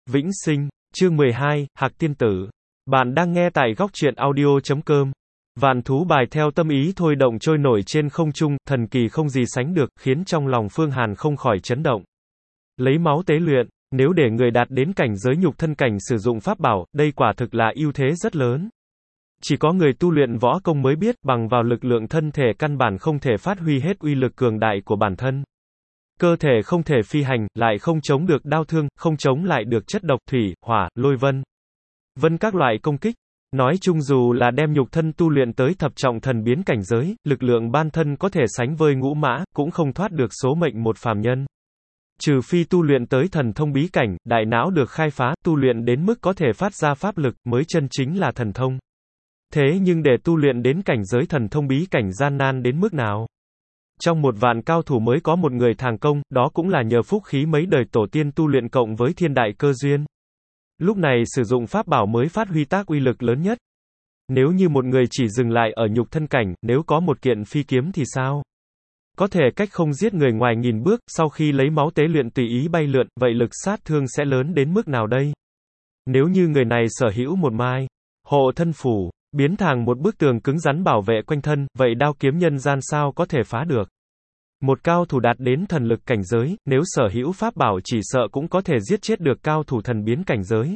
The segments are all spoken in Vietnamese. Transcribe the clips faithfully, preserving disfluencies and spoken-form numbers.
Vĩnh sinh, chương mười hai, Hạc Tiên Tử. Bạn đang nghe tại góc truyện audio chấm com. Vạn thú bài theo tâm ý thôi động trôi nổi trên không trung, thần kỳ không gì sánh được, khiến trong lòng Phương Hàn không khỏi chấn động. Lấy máu tế luyện, nếu để người đạt đến cảnh giới nhục thân cảnh sử dụng pháp bảo, đây quả thực là ưu thế rất lớn. Chỉ có người tu luyện võ công mới biết, bằng vào lực lượng thân thể căn bản không thể phát huy hết uy lực cường đại của bản thân. Cơ thể không thể phi hành, lại không chống được đao thương, không chống lại được chất độc, thủy, hỏa, lôi vân. Vân các loại công kích. Nói chung dù là đem nhục thân tu luyện tới thập trọng thần biến cảnh giới, lực lượng ban thân có thể sánh với ngũ mã, cũng không thoát được số mệnh một phàm nhân. Trừ phi tu luyện tới thần thông bí cảnh, đại não được khai phá, tu luyện đến mức có thể phát ra pháp lực, mới chân chính là thần thông. Thế nhưng để tu luyện đến cảnh giới thần thông bí cảnh gian nan đến mức nào? Trong một vạn cao thủ mới có một người thành công, đó cũng là nhờ phúc khí mấy đời tổ tiên tu luyện cộng với thiên đại cơ duyên. Lúc này sử dụng pháp bảo mới phát huy tác uy lực lớn nhất. Nếu như một người chỉ dừng lại ở nhục thân cảnh, nếu có một kiện phi kiếm thì sao? Có thể cách không giết người ngoài nghìn bước, sau khi lấy máu tế luyện tùy ý bay lượn, vậy lực sát thương sẽ lớn đến mức nào đây? Nếu như người này sở hữu một mai hộ thân phù, biến thành một bức tường cứng rắn bảo vệ quanh thân, vậy đao kiếm nhân gian sao có thể phá được? Một cao thủ đạt đến thần lực cảnh giới, nếu sở hữu pháp bảo chỉ sợ cũng có thể giết chết được cao thủ thần biến cảnh giới.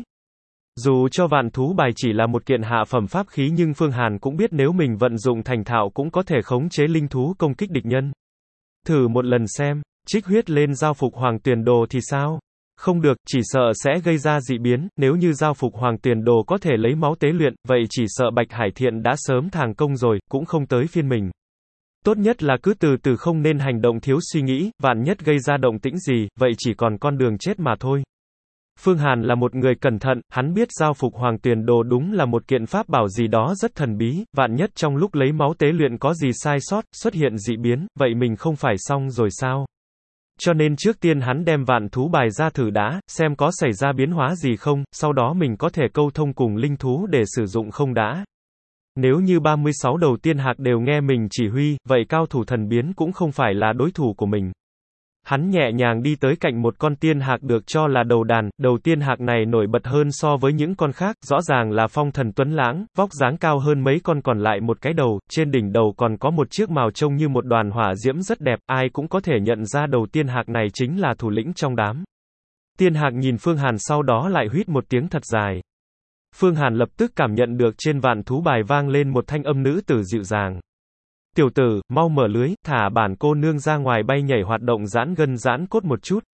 Dù cho vạn thú bài chỉ là một kiện hạ phẩm pháp khí nhưng Phương Hàn cũng biết nếu mình vận dụng thành thạo cũng có thể khống chế linh thú công kích địch nhân. Thử một lần xem, trích huyết lên giao phục hoàng tuyền đồ thì sao? Không được, chỉ sợ sẽ gây ra dị biến, nếu như giao phục hoàng tuyền đồ có thể lấy máu tế luyện, vậy chỉ sợ Bạch Hải Thiện đã sớm thành công rồi, cũng không tới phiên mình. Tốt nhất là cứ từ từ không nên hành động thiếu suy nghĩ, vạn nhất gây ra động tĩnh gì, vậy chỉ còn con đường chết mà thôi. Phương Hàn là một người cẩn thận, hắn biết giao phục hoàng tuyền đồ đúng là một kiện pháp bảo gì đó rất thần bí, vạn nhất trong lúc lấy máu tế luyện có gì sai sót, xuất hiện dị biến, vậy mình không phải xong rồi sao? Cho nên trước tiên hắn đem vạn thú bài ra thử đã, xem có xảy ra biến hóa gì không, sau đó mình có thể câu thông cùng linh thú để sử dụng không đã. Nếu như ba mươi sáu đầu tiên hạc đều nghe mình chỉ huy, vậy cao thủ thần biến cũng không phải là đối thủ của mình. Hắn nhẹ nhàng đi tới cạnh một con tiên hạc được cho là đầu đàn, đầu tiên hạc này nổi bật hơn so với những con khác, rõ ràng là phong thần tuấn lãng, vóc dáng cao hơn mấy con còn lại một cái đầu, trên đỉnh đầu còn có một chiếc mào trông như một đoàn hỏa diễm rất đẹp, ai cũng có thể nhận ra đầu tiên hạc này chính là thủ lĩnh trong đám. Tiên hạc nhìn Phương Hàn sau đó lại huýt một tiếng thật dài. Phương Hàn lập tức cảm nhận được trên vạn thú bài vang lên một thanh âm nữ tử dịu dàng. Tiểu tử, mau mở lưới, thả bản cô nương ra ngoài bay nhảy hoạt động giãn gân giãn cốt một chút.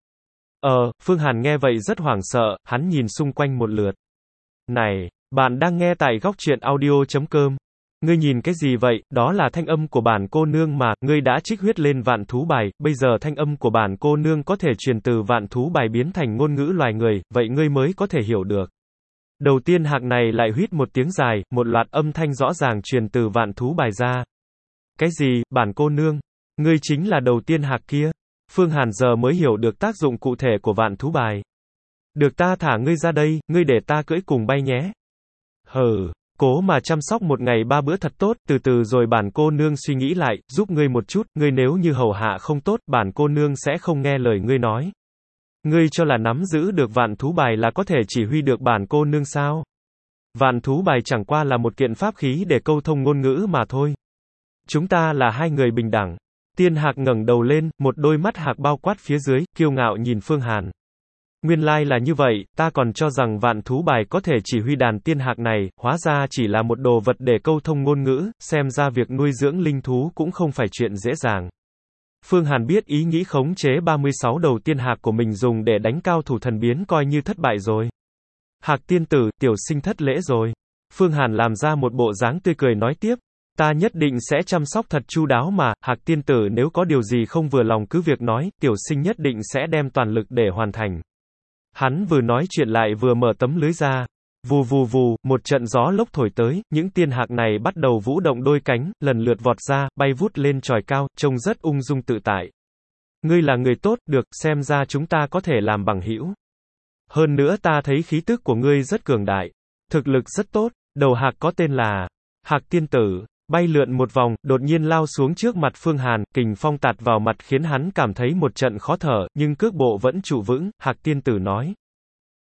Ờ, Phương Hàn nghe vậy rất hoảng sợ, hắn nhìn xung quanh một lượt. Này, bạn đang nghe tại góc truyện audio chấm com. Ngươi nhìn cái gì vậy, đó là thanh âm của bản cô nương mà, ngươi đã trích huyết lên vạn thú bài, bây giờ thanh âm của bản cô nương có thể truyền từ vạn thú bài biến thành ngôn ngữ loài người, vậy ngươi mới có thể hiểu được. Đầu tiên hạc này lại huýt một tiếng dài, một loạt âm thanh rõ ràng truyền từ vạn thú bài ra. Cái gì, bản cô nương? Ngươi chính là đầu tiên hạc kia? Phương Hàn giờ mới hiểu được tác dụng cụ thể của vạn thú bài. Được ta thả ngươi ra đây, ngươi để ta cưỡi cùng bay nhé. Hừ, cố mà chăm sóc một ngày ba bữa thật tốt, từ từ rồi bản cô nương suy nghĩ lại, giúp ngươi một chút, ngươi nếu như hầu hạ không tốt, bản cô nương sẽ không nghe lời ngươi nói. Ngươi cho là nắm giữ được vạn thú bài là có thể chỉ huy được bản cô nương sao? Vạn thú bài chẳng qua là một kiện pháp khí để câu thông ngôn ngữ mà thôi. Chúng ta là hai người bình đẳng. Tiên hạc ngẩng đầu lên, một đôi mắt hạc bao quát phía dưới, kiêu ngạo nhìn Phương Hàn. Nguyên lai là như vậy, ta còn cho rằng vạn thú bài có thể chỉ huy đàn tiên hạc này, hóa ra chỉ là một đồ vật để câu thông ngôn ngữ, xem ra việc nuôi dưỡng linh thú cũng không phải chuyện dễ dàng. Phương Hàn biết ý nghĩ khống chế ba mươi sáu đầu tiên hạc của mình dùng để đánh cao thủ thần biến coi như thất bại rồi. Hạc tiên tử, tiểu sinh thất lễ rồi. Phương Hàn làm ra một bộ dáng tươi cười nói tiếp. Ta nhất định sẽ chăm sóc thật chu đáo mà, Hạc tiên tử nếu có điều gì không vừa lòng cứ việc nói, tiểu sinh nhất định sẽ đem toàn lực để hoàn thành. Hắn vừa nói chuyện lại vừa mở tấm lưới ra. Vù vù vù, một trận gió lốc thổi tới, những tiên hạc này bắt đầu vũ động đôi cánh, lần lượt vọt ra, bay vút lên chòi cao, trông rất ung dung tự tại. Ngươi là người tốt, được, xem ra chúng ta có thể làm bằng hữu. Hơn nữa ta thấy khí tức của ngươi rất cường đại. Thực lực rất tốt, đầu hạc có tên là Hạc tiên tử. Bay lượn một vòng, đột nhiên lao xuống trước mặt Phương Hàn, kình phong tạt vào mặt khiến hắn cảm thấy một trận khó thở, nhưng cước bộ vẫn trụ vững, Hạc tiên tử nói.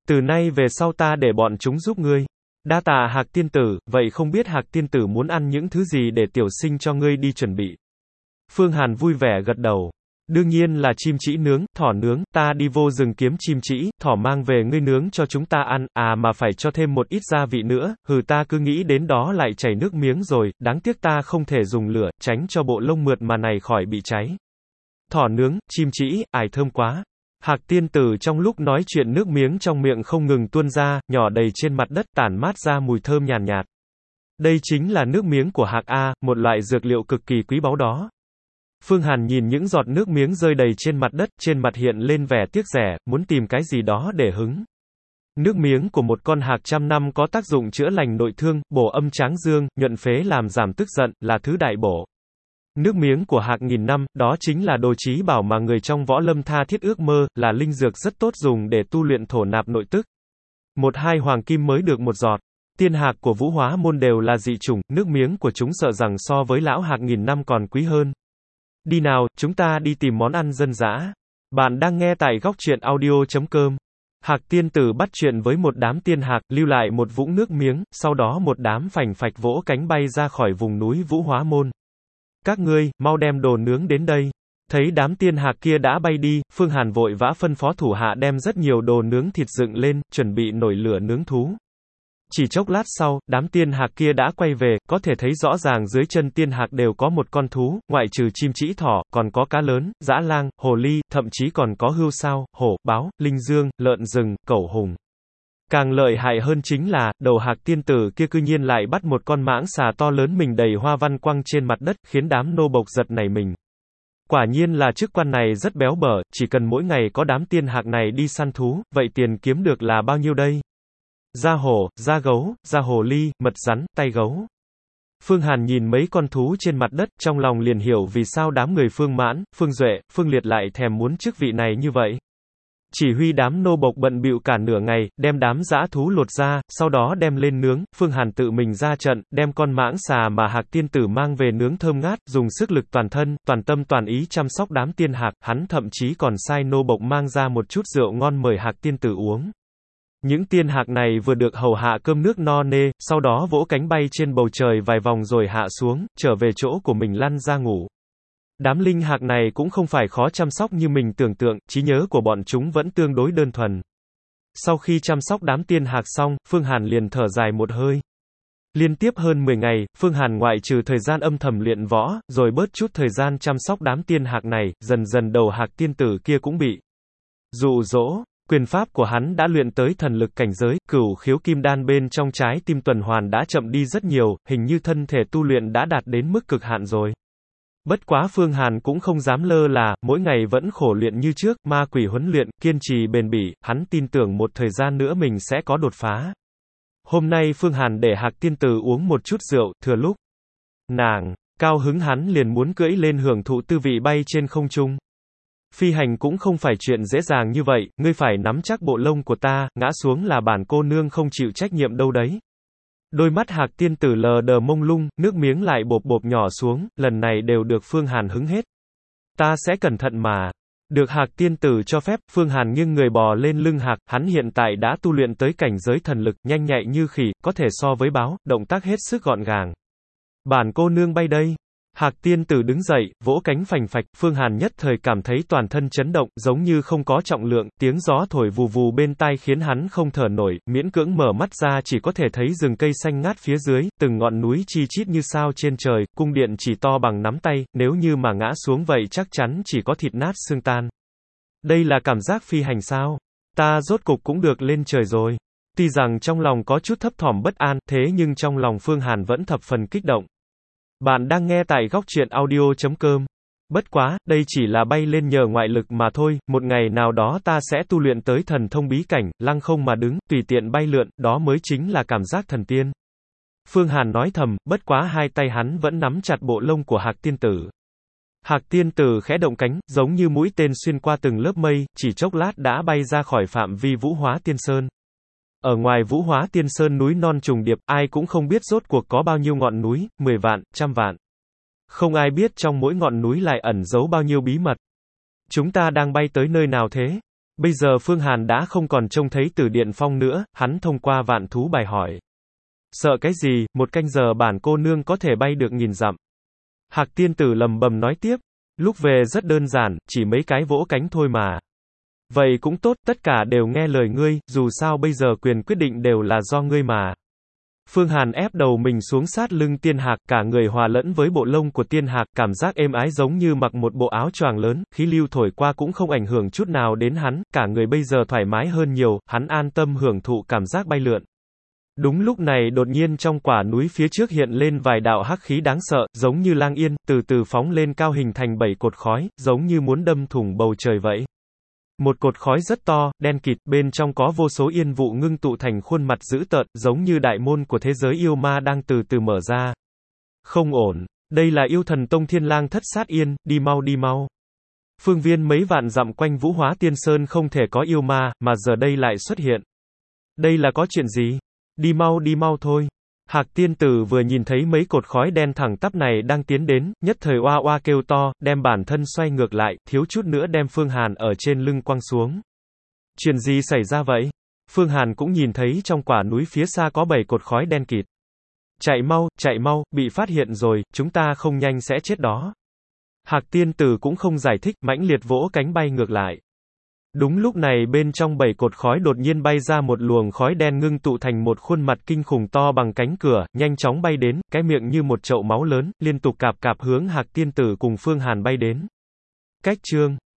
Từ nay về sau ta để bọn chúng giúp ngươi. Đa tạ Hạc tiên tử, vậy không biết Hạc tiên tử muốn ăn những thứ gì để tiểu sinh cho ngươi đi chuẩn bị. Phương Hàn vui vẻ gật đầu. Đương nhiên là chim trĩ nướng, thỏ nướng, ta đi vô rừng kiếm chim trĩ, thỏ mang về ngươi nướng cho chúng ta ăn, à mà phải cho thêm một ít gia vị nữa, hừ ta cứ nghĩ đến đó lại chảy nước miếng rồi, đáng tiếc ta không thể dùng lửa, tránh cho bộ lông mượt mà này khỏi bị cháy. Thỏ nướng, chim trĩ, ải thơm quá. Hạc tiên tử trong lúc nói chuyện nước miếng trong miệng không ngừng tuôn ra, nhỏ đầy trên mặt đất tản mát ra mùi thơm nhàn nhạt, nhạt. Đây chính là nước miếng của hạc A, một loại dược liệu cực kỳ quý báu đó. Phương Hàn nhìn những giọt nước miếng rơi đầy trên mặt đất, trên mặt hiện lên vẻ tiếc rẻ, muốn tìm cái gì đó để hứng. Nước miếng của một con hạc trăm năm có tác dụng chữa lành nội thương, bổ âm tráng dương, nhuận phế làm giảm tức giận, là thứ đại bổ. Nước miếng của hạc nghìn năm, đó chính là đồ trí bảo mà người trong võ lâm tha thiết ước mơ, là linh dược rất tốt dùng để tu luyện thổ nạp nội tức. Một hai hoàng kim mới được một giọt. Tiên hạc của Vũ Hóa môn đều là dị chủng, nước miếng của chúng sợ rằng so với lão hạc nghìn năm còn quý hơn. Đi nào, chúng ta đi tìm món ăn dân dã. Bạn đang nghe tại góc truyện audio chấm com. Hạc tiên tử bắt chuyện với một đám tiên hạc, lưu lại một vũng nước miếng, sau đó một đám phành phạch vỗ cánh bay ra khỏi vùng núi Vũ Hóa môn. Các ngươi, mau đem đồ nướng đến đây. Thấy đám tiên hạc kia đã bay đi, Phương Hàn vội vã phân phó thủ hạ đem rất nhiều đồ nướng thịt dựng lên, chuẩn bị nổi lửa nướng thú. Chỉ chốc lát sau, đám tiên hạc kia đã quay về, có thể thấy rõ ràng dưới chân tiên hạc đều có một con thú, ngoại trừ chim trĩ thỏ, còn có cá lớn, dã lang, hồ ly, thậm chí còn có hươu sao, hổ, báo, linh dương, lợn rừng, cẩu hùng. Càng lợi hại hơn chính là, đầu hạc tiên tử kia cư nhiên lại bắt một con mãng xà to lớn mình đầy hoa văn quăng trên mặt đất, khiến đám nô bộc giật nảy mình. Quả nhiên là chức quan này rất béo bở, chỉ cần mỗi ngày có đám tiên hạc này đi săn thú, vậy tiền kiếm được là bao nhiêu đây? Da hổ, da gấu, da hồ ly, mật rắn, tay gấu. Phương Hàn nhìn mấy con thú trên mặt đất, trong lòng liền hiểu vì sao đám người Phương Mãn, Phương Duệ, Phương Liệt lại thèm muốn chức vị này như vậy. Chỉ huy đám nô bộc bận bịu cả nửa ngày, đem đám dã thú lột ra, sau đó đem lên nướng, Phương Hàn tự mình ra trận, đem con mãng xà mà Hạc tiên tử mang về nướng thơm ngát, dùng sức lực toàn thân, toàn tâm toàn ý chăm sóc đám tiên hạc, hắn thậm chí còn sai nô bộc mang ra một chút rượu ngon mời Hạc tiên tử uống. Những tiên hạc này vừa được hầu hạ cơm nước no nê, sau đó vỗ cánh bay trên bầu trời vài vòng rồi hạ xuống, trở về chỗ của mình lăn ra ngủ. Đám linh hạc này cũng không phải khó chăm sóc như mình tưởng tượng, trí nhớ của bọn chúng vẫn tương đối đơn thuần. Sau khi chăm sóc đám tiên hạc xong, Phương Hàn liền thở dài một hơi. Liên tiếp hơn mười ngày, Phương Hàn ngoại trừ thời gian âm thầm luyện võ, rồi bớt chút thời gian chăm sóc đám tiên hạc này, dần dần đầu hạc tiên tử kia cũng bị dụ dỗ. Quyền pháp của hắn đã luyện tới thần lực cảnh giới, cửu khiếu kim đan bên trong trái tim tuần hoàn đã chậm đi rất nhiều, hình như thân thể tu luyện đã đạt đến mức cực hạn rồi. Bất quá Phương Hàn cũng không dám lơ là, mỗi ngày vẫn khổ luyện như trước, ma quỷ huấn luyện, kiên trì bền bỉ, hắn tin tưởng một thời gian nữa mình sẽ có đột phá. Hôm nay Phương Hàn để Hạc tiên tử uống một chút rượu, thừa lúc nàng cao hứng hắn liền muốn cưỡi lên hưởng thụ tư vị bay trên không trung. Phi hành cũng không phải chuyện dễ dàng như vậy, ngươi phải nắm chắc bộ lông của ta, ngã xuống là bản cô nương không chịu trách nhiệm đâu đấy. Đôi mắt Hạc tiên tử lờ đờ mông lung, nước miếng lại bộp bộp nhỏ xuống, lần này đều được Phương Hàn hứng hết. Ta sẽ cẩn thận mà. Được Hạc tiên tử cho phép, Phương Hàn nghiêng người bò lên lưng hạc, hắn hiện tại đã tu luyện tới cảnh giới thần lực, nhanh nhạy như khỉ, có thể so với báo, động tác hết sức gọn gàng. Bản cô nương bay đây. Hạc tiên tử đứng dậy, vỗ cánh phành phạch, Phương Hàn nhất thời cảm thấy toàn thân chấn động, giống như không có trọng lượng, tiếng gió thổi vù vù bên tai khiến hắn không thở nổi, miễn cưỡng mở mắt ra chỉ có thể thấy rừng cây xanh ngát phía dưới, từng ngọn núi chi chít như sao trên trời, cung điện chỉ to bằng nắm tay, nếu như mà ngã xuống vậy chắc chắn chỉ có thịt nát xương tan. Đây là cảm giác phi hành sao? Ta rốt cục cũng được lên trời rồi. Tuy rằng trong lòng có chút thấp thỏm bất an, thế nhưng trong lòng Phương Hàn vẫn thập phần kích động. Bạn đang nghe tại góc truyện audio chấm com. Bất quá, đây chỉ là bay lên nhờ ngoại lực mà thôi, một ngày nào đó ta sẽ tu luyện tới thần thông bí cảnh, lăng không mà đứng, tùy tiện bay lượn, đó mới chính là cảm giác thần tiên. Phương Hàn nói thầm, bất quá hai tay hắn vẫn nắm chặt bộ lông của Hạc tiên tử. Hạc tiên tử khẽ động cánh, giống như mũi tên xuyên qua từng lớp mây, chỉ chốc lát đã bay ra khỏi phạm vi Vũ Hóa Tiên Sơn. Ở ngoài Vũ Hóa Tiên Sơn núi non trùng điệp, ai cũng không biết rốt cuộc có bao nhiêu ngọn núi, mười vạn, trăm vạn. Không ai biết trong mỗi ngọn núi lại ẩn giấu bao nhiêu bí mật. Chúng ta đang bay tới nơi nào thế? Bây giờ Phương Hàn đã không còn trông thấy Tử Điện Phong nữa, hắn thông qua vạn thú bài hỏi. Sợ cái gì, một canh giờ bản cô nương có thể bay được nghìn dặm. Hạc tiên tử lầm bầm nói tiếp. Lúc về rất đơn giản, chỉ mấy cái vỗ cánh thôi mà. Vậy cũng tốt, tất cả đều nghe lời ngươi, dù sao bây giờ quyền quyết định đều là do ngươi mà. Phương Hàn ép đầu mình xuống sát lưng tiên hạc, cả người hòa lẫn với bộ lông của tiên hạc, cảm giác êm ái giống như mặc một bộ áo choàng lớn, khí lưu thổi qua cũng không ảnh hưởng chút nào đến hắn, cả người bây giờ thoải mái hơn nhiều, hắn an tâm hưởng thụ cảm giác bay lượn. Đúng lúc này đột nhiên trong quả núi phía trước hiện lên vài đạo hắc khí đáng sợ, giống như lang yên, từ từ phóng lên cao hình thành bảy cột khói, giống như muốn đâm thủng bầu trời vậy. Một cột khói rất to, đen kịt, bên trong có vô số yên vụ ngưng tụ thành khuôn mặt dữ tợn, giống như đại môn của thế giới yêu ma đang từ từ mở ra. Không ổn, đây là yêu thần tông Thiên Lang Thất Sát Yên, đi mau đi mau. Phương viên mấy vạn dặm quanh Vũ Hóa Tiên Sơn không thể có yêu ma, mà giờ đây lại xuất hiện. Đây là có chuyện gì? Đi mau đi mau thôi. Hạc tiên tử vừa nhìn thấy mấy cột khói đen thẳng tắp này đang tiến đến, nhất thời oa oa kêu to, đem bản thân xoay ngược lại, thiếu chút nữa đem Phương Hàn ở trên lưng quăng xuống. Chuyện gì xảy ra vậy? Phương Hàn cũng nhìn thấy trong quả núi phía xa có bảy cột khói đen kịt. Chạy mau, chạy mau, bị phát hiện rồi, chúng ta không nhanh sẽ chết đó. Hạc tiên tử cũng không giải thích, mãnh liệt vỗ cánh bay ngược lại. Đúng lúc này bên trong bảy cột khói đột nhiên bay ra một luồng khói đen ngưng tụ thành một khuôn mặt kinh khủng to bằng cánh cửa, nhanh chóng bay đến, cái miệng như một chậu máu lớn, liên tục cạp cạp hướng Hạc tiên tử cùng Phương Hàn bay đến. Cách chương